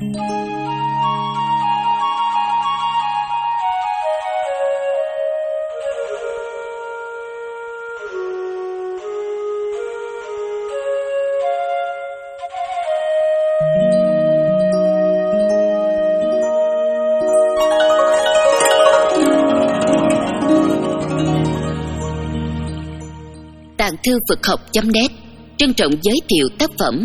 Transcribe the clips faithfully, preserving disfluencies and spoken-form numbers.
Tàng thư Phật học chấm net trân trọng giới thiệu tác phẩm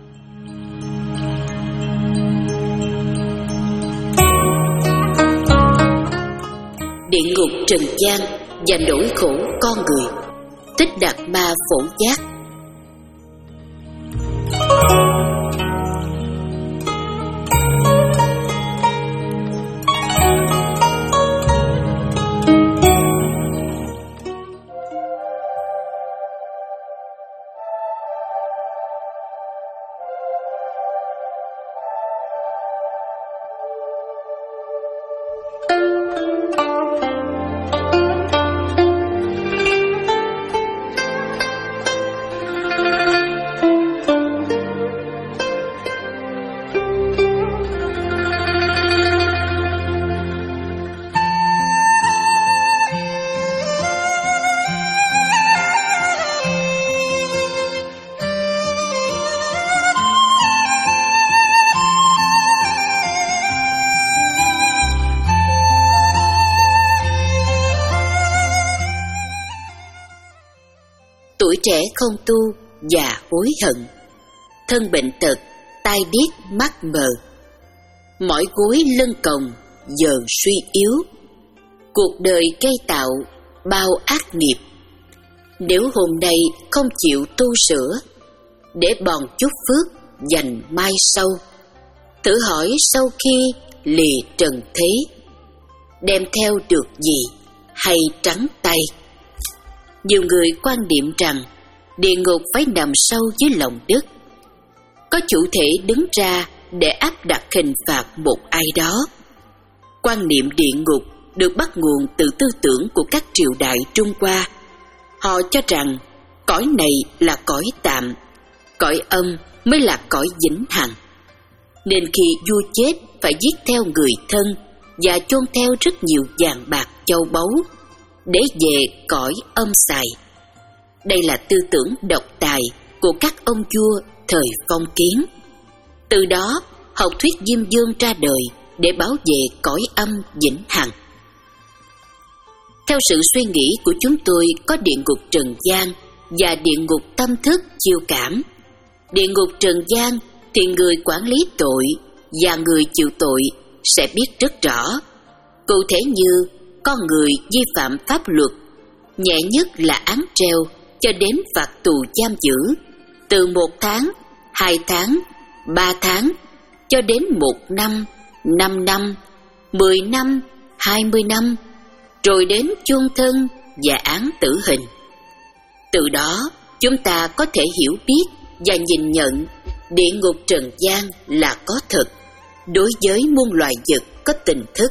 Địa ngục trần gian và nỗi khổ con người. Thích Đạt Ma Phổ Giác. Tuổi trẻ không tu và hối hận, thân bệnh tật, tai điếc mắt mờ, mỏi gối lưng còng giờ suy yếu. Cuộc đời gây tạo bao ác nghiệp. Nếu hôm nay không chịu tu sửa, để bòn chút phước dành mai sau, thử hỏi sau khi lìa trần thế, đem theo được gì hay trắng tay. Nhiều người quan niệm rằng địa ngục phải nằm sâu dưới lòng đất, có chủ thể đứng ra để áp đặt hình phạt một ai đó. Quan niệm địa ngục được bắt nguồn từ tư tưởng của các triều đại Trung Hoa. Họ cho rằng cõi này là cõi tạm, cõi âm mới là cõi vĩnh hằng. Nên khi vua chết phải giết theo người thân và chôn theo rất nhiều vàng bạc châu báu để về cõi âm xài. Đây là tư tưởng độc tài của các ông vua thời phong kiến. Từ đó, học thuyết Diêm Vương ra đời để bảo vệ cõi âm vĩnh hằng. Theo sự suy nghĩ của chúng tôi, có địa ngục trần gian và địa ngục tâm thức chiêu cảm. Địa ngục trần gian thì người quản lý tội và người chịu tội sẽ biết rất rõ. Cụ thể như con người vi phạm pháp luật, nhẹ nhất là án treo cho đến phạt tù giam giữ từ một tháng, hai tháng, ba tháng cho đến một năm, năm năm, mười năm, hai mươi năm, rồi đến chung thân và án tử hình. Từ đó, chúng ta có thể hiểu biết và nhìn nhận địa ngục trần gian là có thật đối với muôn loài vật có tình thức.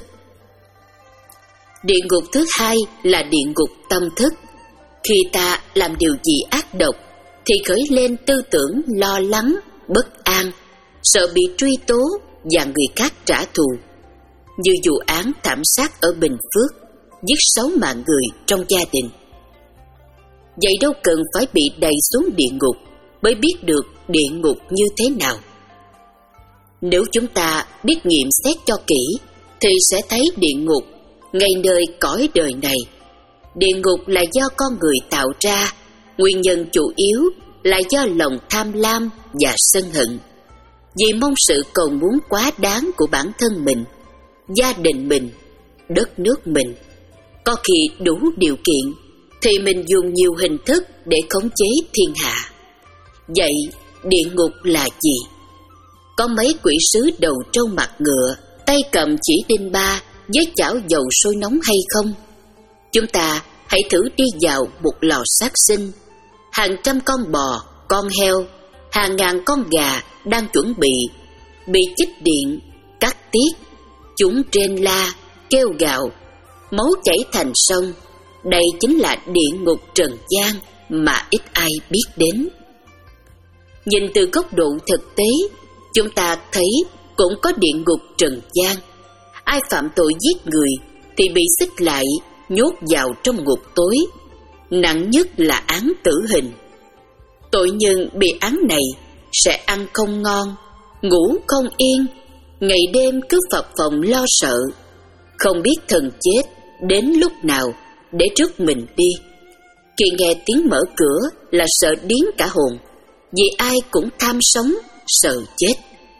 Địa ngục thứ hai là địa ngục tâm thức. Khi ta làm điều gì ác độc thì khởi lên tư tưởng lo lắng, bất an, sợ bị truy tố và người khác trả thù. Như vụ án thảm sát ở Bình Phước, giết sáu mạng người trong gia đình. Vậy đâu cần phải bị đày xuống địa ngục mới biết được địa ngục như thế nào. Nếu chúng ta biết nghiệm xét cho kỹ thì sẽ thấy địa ngục ngay nơi cõi đời này. Địa ngục là do con người tạo ra, nguyên nhân chủ yếu là do lòng tham lam và sân hận. Vì mong sự cầu muốn quá đáng của bản thân mình, gia đình mình, đất nước mình. Có khi đủ điều kiện thì mình dùng nhiều hình thức để khống chế thiên hạ. Vậy địa ngục là gì? Có mấy quỷ sứ đầu trâu mặt ngựa, tay cầm chỉ đinh ba với chảo dầu sôi nóng hay không? Chúng ta hãy thử đi vào một lò sát sinh. Hàng trăm con bò, con heo, hàng ngàn con gà đang chuẩn bị bị chích điện, cắt tiết. Chúng rên la, kêu gào, máu chảy thành sông. Đây chính là địa ngục trần gian mà ít ai biết đến. Nhìn từ góc độ thực tế, chúng ta thấy cũng có địa ngục trần gian. Ai phạm tội giết người thì bị xích lại, nhốt vào trong ngục tối. Nặng nhất là án tử hình. Tội nhân bị án này sẽ ăn không ngon, ngủ không yên, ngày đêm cứ phập phồng lo sợ, không biết thần chết đến lúc nào để rước mình đi. Khi nghe tiếng mở cửa là sợ điếng cả hồn, vì ai cũng tham sống, sợ chết.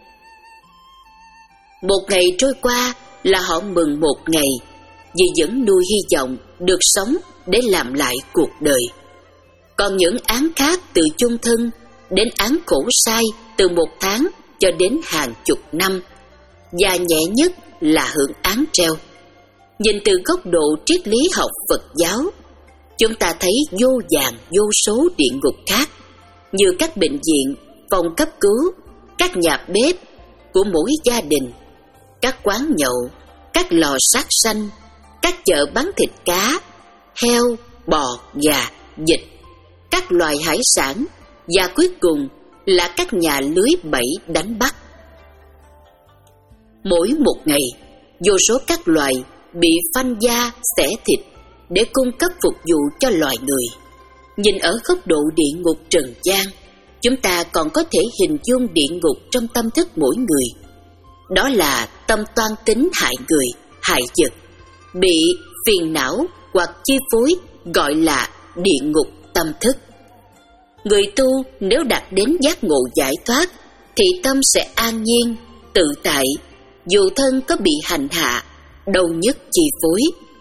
Một ngày trôi qua là họ mừng một ngày, vì vẫn nuôi hy vọng được sống để làm lại cuộc đời. Còn những án khác từ chung thân đến án khổ sai từ một tháng cho đến hàng chục năm, và nhẹ nhất là hưởng án treo. Nhìn từ góc độ triết lý học Phật giáo, chúng ta thấy vô vàn vô số địa ngục khác, như các bệnh viện, phòng cấp cứu, các nhà bếp của mỗi gia đình, các quán nhậu, các lò sát sanh, các chợ bán thịt cá, heo, bò, gà, vịt, các loài hải sản, và cuối cùng là các nhà lưới bẫy đánh bắt. Mỗi một ngày, vô số các loài bị phanh da, xẻ thịt để cung cấp phục vụ cho loài người. Nhìn ở góc độ địa ngục trần gian, chúng ta còn có thể hình dung địa ngục trong tâm thức mỗi người. Đó là tâm toan tính hại người, hại vật, bị phiền não hoặc chi phối, gọi là địa ngục tâm thức. Người tu nếu đạt đến giác ngộ giải thoát thì tâm sẽ an nhiên, tự tại, dù thân có bị hành hạ, đâu nhất chi phối.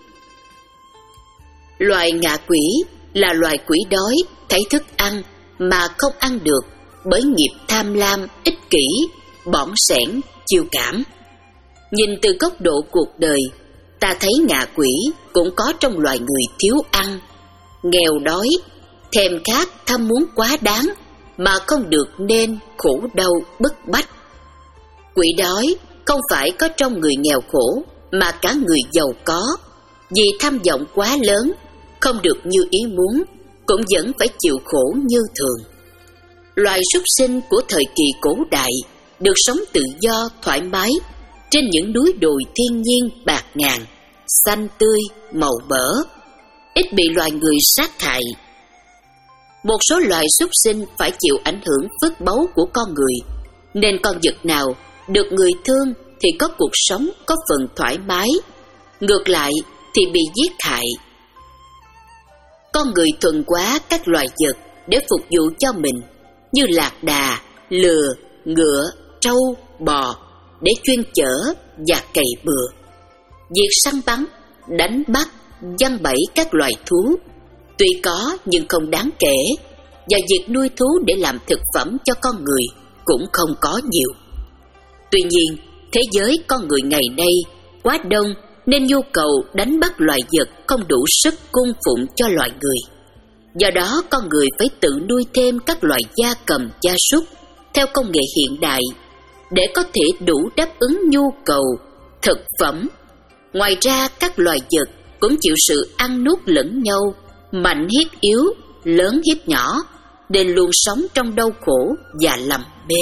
Loài ngạ quỷ là loài quỷ đói, thấy thức ăn mà không ăn được bởi nghiệp tham lam, ích kỷ, bỏng sẻn, chiêu cảm. Nhìn từ góc độ cuộc đời, ta thấy ngạ quỷ cũng có trong loài người thiếu ăn, nghèo đói, thèm khát tham muốn quá đáng mà không được nên khổ đau bức bách. Quỷ đói không phải có trong người nghèo khổ mà cả người giàu có, vì tham vọng quá lớn, không được như ý muốn, cũng vẫn phải chịu khổ như thường. Loài súc sinh của thời kỳ cổ đại được sống tự do, thoải mái trên những núi đồi thiên nhiên bạt ngàn, xanh tươi, màu mỡ, ít bị loài người sát hại. Một số loài súc sinh phải chịu ảnh hưởng phước báu của con người, nên con vật nào được người thương thì có cuộc sống có phần thoải mái, ngược lại thì bị giết hại. Con người thuần hóa các loài vật để phục vụ cho mình, như lạc đà, lừa, ngựa, trâu, bò, để chuyên chở và cày bừa. Việc săn bắn, đánh bắt, giăng bẫy các loài thú tuy có nhưng không đáng kể, và việc nuôi thú để làm thực phẩm cho con người cũng không có nhiều. Tuy nhiên, thế giới con người ngày nay quá đông nên nhu cầu đánh bắt loài vật không đủ sức cung phụng cho loài người. Do đó con người phải tự nuôi thêm các loài gia cầm, gia súc theo công nghệ hiện đại để có thể đủ đáp ứng nhu cầu thực phẩm. Ngoài ra các loài vật cũng chịu sự ăn nuốt lẫn nhau, mạnh hiếp yếu, lớn hiếp nhỏ, nên luôn sống trong đau khổ và lầm mê.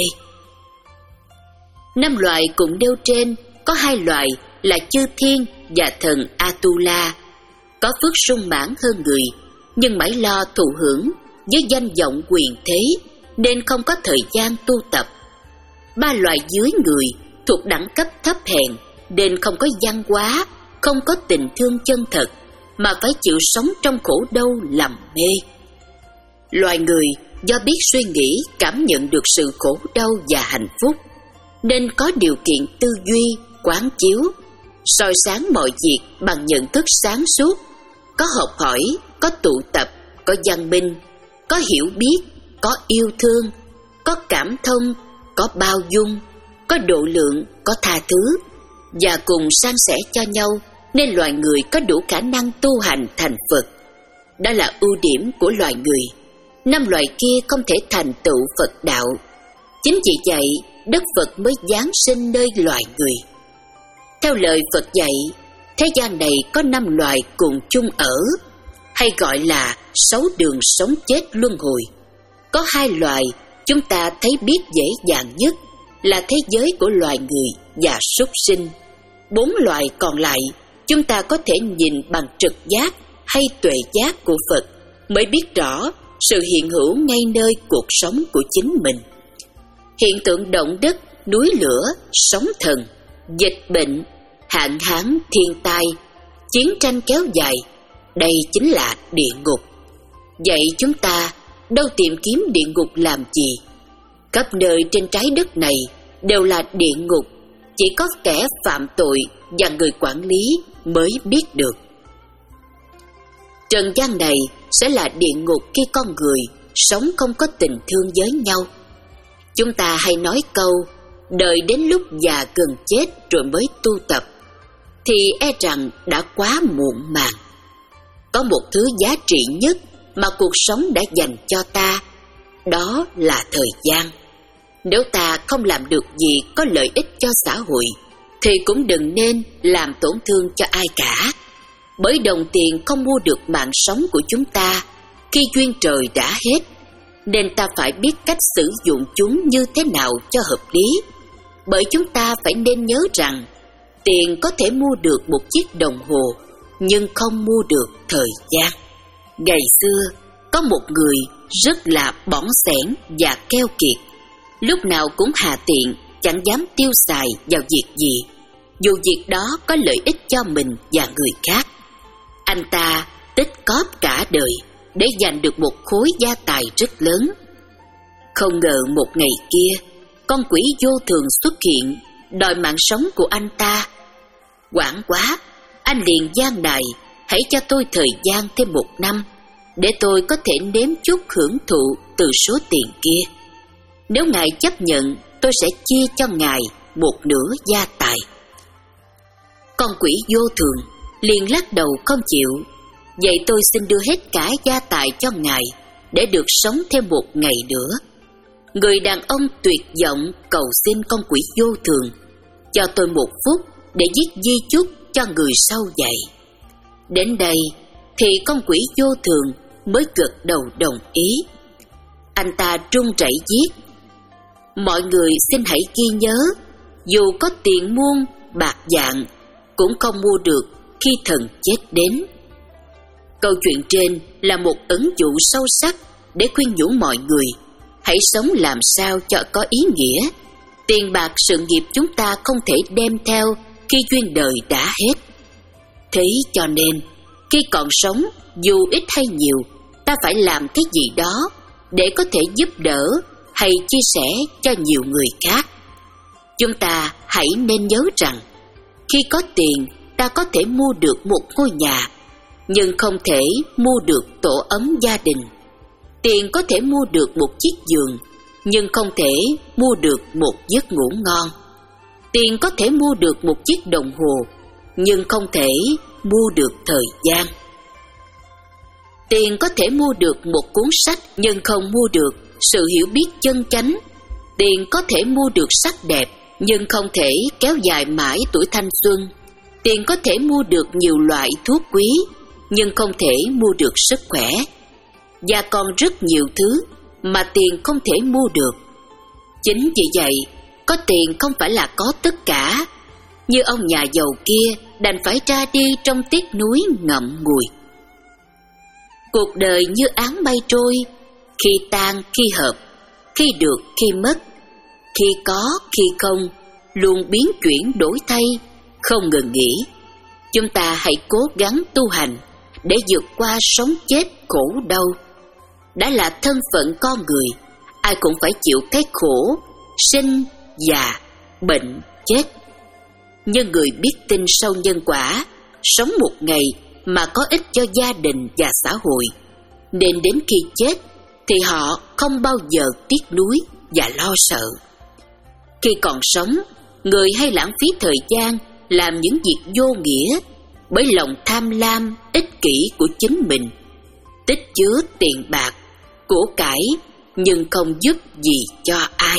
Năm loài cùng nêu trên có hai loài là chư thiên và thần Atula, có phước sung mãn hơn người, nhưng mãi lo thụ hưởng với danh vọng quyền thế nên không có thời gian tu tập. Ba loài dưới người thuộc đẳng cấp thấp hèn nên không có văn hóa, không có tình thương chân thật, mà phải chịu sống trong khổ đau lầm mê. Loài người do biết suy nghĩ, cảm nhận được sự khổ đau và hạnh phúc, nên có điều kiện tư duy, quán chiếu, soi sáng mọi việc bằng nhận thức sáng suốt, có học hỏi, có tụ tập, có văn minh, có hiểu biết, có yêu thương, có cảm thông, có bao dung, có độ lượng, có tha thứ, và cùng san sẻ cho nhau, nên loài người có đủ khả năng tu hành thành Phật. Đó là ưu điểm của loài người. Năm loài kia không thể thành tựu Phật đạo. Chính vì vậy, đất Phật mới giáng sinh nơi loài người. Theo lời Phật dạy, thế gian này có năm loài cùng chung ở, hay gọi là sáu đường sống chết luân hồi. Có hai loài chúng ta thấy biết dễ dàng nhất là thế giới của loài người và súc sinh. Bốn loài còn lại chúng ta có thể nhìn bằng trực giác hay tuệ giác của Phật mới biết rõ sự hiện hữu ngay nơi cuộc sống của chính mình. Hiện tượng động đất, núi lửa, sóng thần, dịch bệnh, hạn hán, thiên tai, chiến tranh kéo dài, đây chính là địa ngục. Vậy chúng ta đâu tìm kiếm địa ngục làm gì? Khắp nơi trên trái đất này đều là địa ngục, chỉ có kẻ phạm tội và người quản lý mới biết được. Trần gian này sẽ là địa ngục khi con người sống không có tình thương với nhau. Chúng ta hay nói câu đợi đến lúc già gần chết rồi mới tu tập, thì e rằng đã quá muộn màng. Có một thứ giá trị nhất mà cuộc sống đã dành cho ta, đó là thời gian. Nếu ta không làm được gì có lợi ích cho xã hội, thì cũng đừng nên làm tổn thương cho ai cả. Bởi đồng tiền không mua được mạng sống của chúng ta khi duyên trời đã hết, nên ta phải biết cách sử dụng chúng như thế nào cho hợp lý. Bởi chúng ta phải nên nhớ rằng tiền có thể mua được một chiếc đồng hồ, nhưng không mua được thời gian. Ngày xưa, có một người rất là bỏng xẻn và keo kiệt, lúc nào cũng hà tiện, chẳng dám tiêu xài vào việc gì, dù việc đó có lợi ích cho mình và người khác. Anh ta tích cóp cả đời để giành được một khối gia tài rất lớn. Không ngờ một ngày kia, con quỷ vô thường xuất hiện, đòi mạng sống của anh ta. Hoảng quá, anh liền gian đài, hãy cho tôi thời gian thêm một năm, để tôi có thể nếm chút hưởng thụ từ số tiền kia. Nếu ngài chấp nhận, tôi sẽ chia cho ngài một nửa gia tài. Con quỷ vô thường liền lắc đầu không chịu. Vậy tôi xin đưa hết cả gia tài cho ngài, để được sống thêm một ngày nữa. Người đàn ông tuyệt vọng cầu xin con quỷ vô thường, cho tôi một phút để viết di chúc cho người sau dạy. Đến đây thì con quỷ vô thường mới gật đầu đồng ý. Anh ta run rẩy viết: mọi người xin hãy ghi nhớ, dù có tiền muôn bạc vạn cũng không mua được khi thần chết đến. Câu chuyện trên là một ẩn dụ sâu sắc để khuyên nhủ mọi người hãy sống làm sao cho có ý nghĩa. Tiền bạc sự nghiệp chúng ta không thể đem theo khi duyên đời đã hết. Thế cho nên khi còn sống, dù ít hay nhiều, ta phải làm cái gì đó để có thể giúp đỡ hay chia sẻ cho nhiều người khác. Chúng ta hãy nên nhớ rằng khi có tiền, ta có thể mua được một ngôi nhà, nhưng không thể mua được tổ ấm gia đình. Tiền có thể mua được một chiếc giường, nhưng không thể mua được một giấc ngủ ngon. Tiền có thể mua được một chiếc đồng hồ, nhưng không thể mua được thời gian. Tiền có thể mua được một cuốn sách, nhưng không mua được sự hiểu biết chân chánh. Tiền có thể mua được sắc đẹp, nhưng không thể kéo dài mãi tuổi thanh xuân. Tiền có thể mua được nhiều loại thuốc quý, nhưng không thể mua được sức khỏe. Và còn rất nhiều thứ mà tiền không thể mua được. Chính vì vậy, có tiền không phải là có tất cả. Như ông nhà giàu kia đành phải ra đi trong tiếc nuối ngậm ngùi. Cuộc đời như áng mây trôi, khi tan khi hợp, khi được khi mất, khi có khi không, luôn biến chuyển đổi thay, không ngừng nghỉ. Chúng ta hãy cố gắng tu hành để vượt qua sống chết khổ đau. Đã là thân phận con người, ai cũng phải chịu cái khổ, sinh, già, bệnh, chết. Nhưng người biết tin sâu nhân quả, sống một ngày mà có ích cho gia đình và xã hội, nên đến khi chết thì họ không bao giờ tiếc nuối và lo sợ. Khi còn sống, người hay lãng phí thời gian làm những việc vô nghĩa bởi lòng tham lam, ích kỷ của chính mình, tích chứa tiền bạc, của cải nhưng không giúp gì cho ai.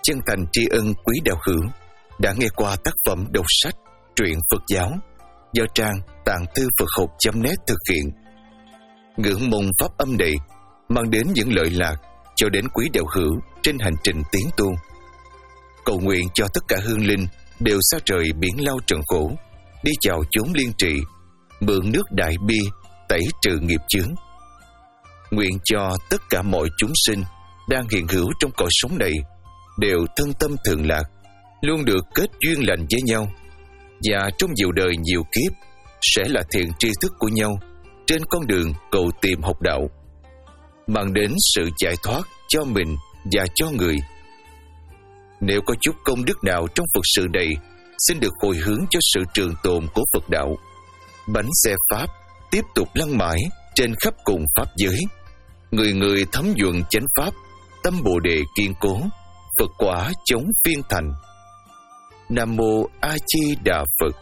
chân thành tri ân quý đạo hữu đã nghe qua tác phẩm đọc sách truyện Phật giáo do trang tạng thư Phật học chấm net thực hiện. Ngưỡng mong pháp âm này mang đến những lợi lạc cho đến quý đạo hữu trên hành trình tiến tu. Cầu nguyện cho tất cả hương linh đều xa rời biển lao trần khổ, đi chào chốn liên trị, mượn nước đại bi tẩy trừ nghiệp chướng. Nguyện cho tất cả mọi chúng sinh đang hiện hữu trong cõi sống này đều thân tâm thường lạc, luôn được kết duyên lành với nhau, và trong nhiều đời nhiều kiếp sẽ là thiện tri thức của nhau trên con đường cầu tìm học đạo, mang đến sự giải thoát cho mình và cho người. Nếu có chút công đức nào trong Phật sự này, xin được hồi hướng cho sự trường tồn của Phật đạo. Bánh xe Pháp tiếp tục lăn mãi trên khắp cùng Pháp giới. Người người thấm nhuận chánh Pháp, tâm Bồ Đề kiên cố, Phật quả chống phiên thành. Nam Mô A Di Đà Phật.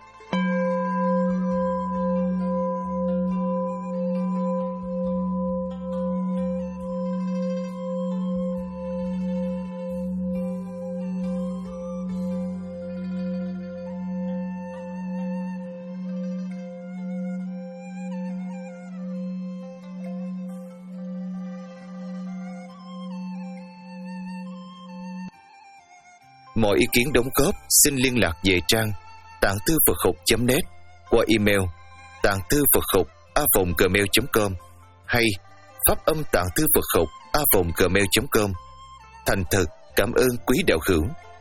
Mọi ý kiến đóng góp xin liên lạc về trang tạng thư Phật học chấm net qua email tạng thư Phật học a vòng gmail chấm com hay pháp âm tạng thư Phật học a vòng gmail chấm com. Thành thật cảm ơn quý đạo hữu.